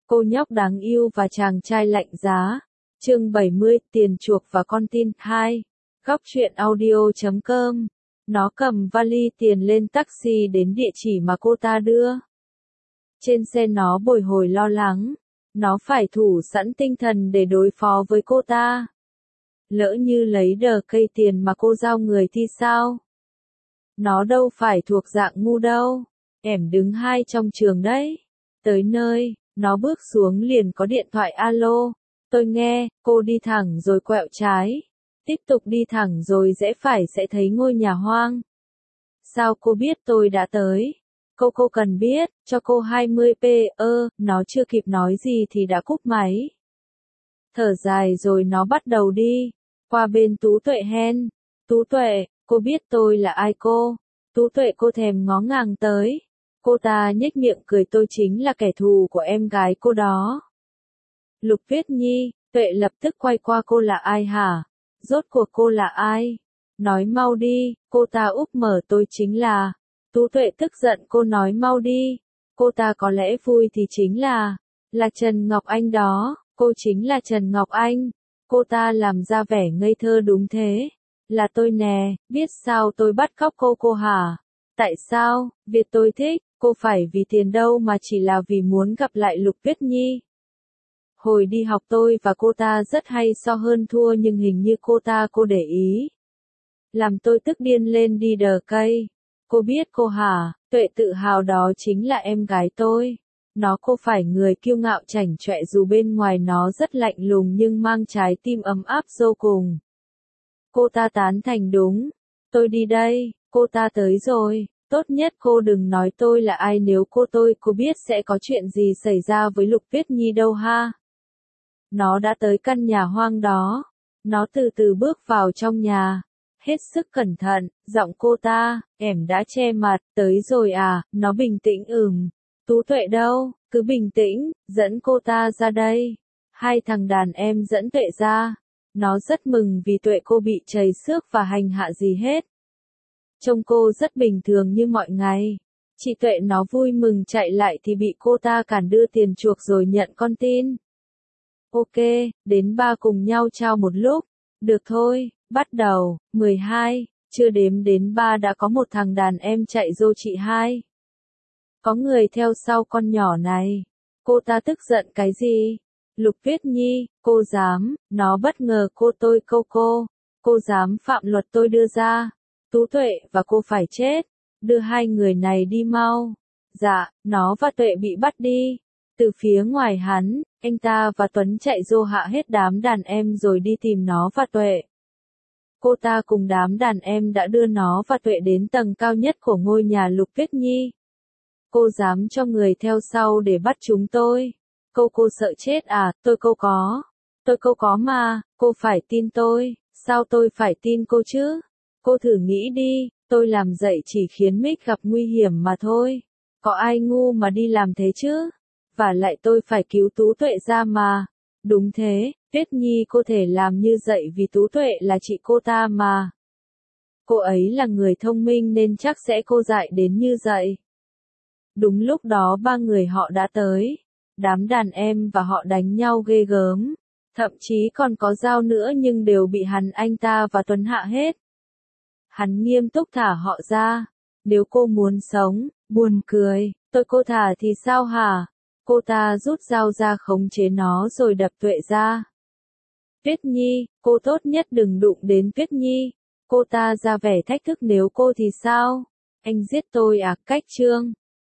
Cô nhóc đáng yêu và chàng trai lạnh giá. Chương 70, tiền chuộc và con tin. 2. Góc truyện audio.com. Nó cầm vali tiền lên taxi đến địa chỉ mà cô ta đưa. Trên xe nó bồi hồi lo lắng. Nó phải thủ sẵn tinh thần để đối phó với cô ta. Lỡ như lấy đờ cây tiền mà cô giao người thì sao? Nó đâu phải thuộc dạng ngu đâu. Em đứng 2 trong trường đấy. Tới nơi, nó bước xuống liền có điện thoại alo. Tôi nghe, cô đi thẳng rồi quẹo trái. Tiếp tục đi thẳng rồi rẽ phải sẽ thấy ngôi nhà hoang. Sao cô biết tôi đã tới? Cô cần biết, cho cô 20p. Nó chưa kịp nói gì thì đã cúp máy. Thở dài rồi nó bắt đầu đi. Qua bên Tú Tuệ hen. Tú Tuệ, cô biết tôi là ai cô? Tú Tuệ cô thèm ngó ngàng tới. Cô ta nhếch miệng cười, tôi chính là kẻ thù của em gái cô đó. Lục Tuyết Nhi. Tuệ lập tức quay qua, cô là ai hả? Rốt cuộc cô là ai? Nói mau đi. Cô ta úp mở, tôi chính là. Tú Tuệ tức giận, cô nói mau đi. Cô ta có lẽ vui thì chính là Trần Ngọc Anh đó. Cô chính là Trần Ngọc Anh. Cô ta làm ra vẻ ngây thơ, đúng thế. Là tôi nè, biết sao tôi bắt cóc cô hả? Tại sao? Việc tôi thích, cô phải vì tiền đâu mà chỉ là vì muốn gặp lại Lục Tuyết Nhi. Hồi đi học tôi và cô ta rất hay so hơn thua, nhưng hình như cô để ý. Làm tôi tức điên lên đi đờ cây. Cô biết cô hả? Tuệ tự hào, đó chính là em gái tôi. Cô phải người kiêu ngạo chảnh chọe, dù bên ngoài nó rất lạnh lùng nhưng mang trái tim ấm áp vô cùng. Cô ta tán thành, đúng. Tôi đi đây. Cô ta tới rồi. Tốt nhất cô đừng nói tôi là ai, nếu cô biết sẽ có chuyện gì xảy ra với Lục Tuyết Nhi đâu ha. Nó đã tới căn nhà hoang đó. Nó từ từ bước vào trong nhà. Hết sức cẩn thận, giọng cô ta, em đã che mặt, tới rồi à? Nó bình tĩnh, Tú Tuệ đâu? Cứ bình tĩnh, dẫn cô ta ra đây. 2 thằng đàn em dẫn Tuệ ra. Nó rất mừng vì Tuệ cô bị trầy xước và hành hạ gì hết. Trông cô rất bình thường như mọi ngày. Chị Tuệ nó vui mừng chạy lại thì bị cô ta cản, đưa tiền chuộc rồi nhận con tin. Ok, đến 3 cùng nhau trao một lúc. Được thôi, bắt đầu. 12, chưa đếm đến 3 đã có một thằng đàn em chạy rô chị hai. Có người theo sau con nhỏ này. Cô ta tức giận cái gì? Lục Tuyết Nhi, cô dám, nó bất ngờ cô dám phạm luật tôi đưa ra. Tú Tuệ và cô phải chết. Đưa 2 người này đi mau. Dạ, nó và Tuệ bị bắt đi. Từ phía ngoài hắn, anh ta và Tuấn chạy rô hạ hết đám đàn em rồi đi tìm nó và Tuệ. Cô ta cùng đám đàn em đã đưa nó và Tuệ đến tầng cao nhất của ngôi nhà Lục Tuyết Nhi. Cô dám cho người theo sau để bắt chúng tôi. Cô sợ chết à? Tôi có mà, cô phải tin tôi. Sao tôi phải tin cô chứ? Cô thử nghĩ đi, tôi làm vậy chỉ khiến Mick gặp nguy hiểm mà thôi. Có ai ngu mà đi làm thế chứ? Và lại tôi phải cứu Tú Tuệ ra mà. Đúng thế, Tuyết Nhi cô thể làm như vậy vì Tú Tuệ là chị cô ta mà. Cô ấy là người thông minh nên chắc sẽ cô dại đến như vậy. Đúng lúc đó 3 người họ đã tới. Đám đàn em và họ đánh nhau ghê gớm. Thậm chí còn có dao nữa nhưng đều bị anh ta và Tuấn hạ hết. Hắn nghiêm túc thả họ ra. Nếu cô muốn sống, buồn cười, cô thả thì sao hả? Cô ta rút dao ra khống chế nó rồi đập Tuệ ra. Tuyết Nhi, cô tốt nhất đừng đụng đến Tuyết Nhi. Cô ta ra vẻ thách thức, nếu cô thì sao? Anh giết tôi à? Cách chương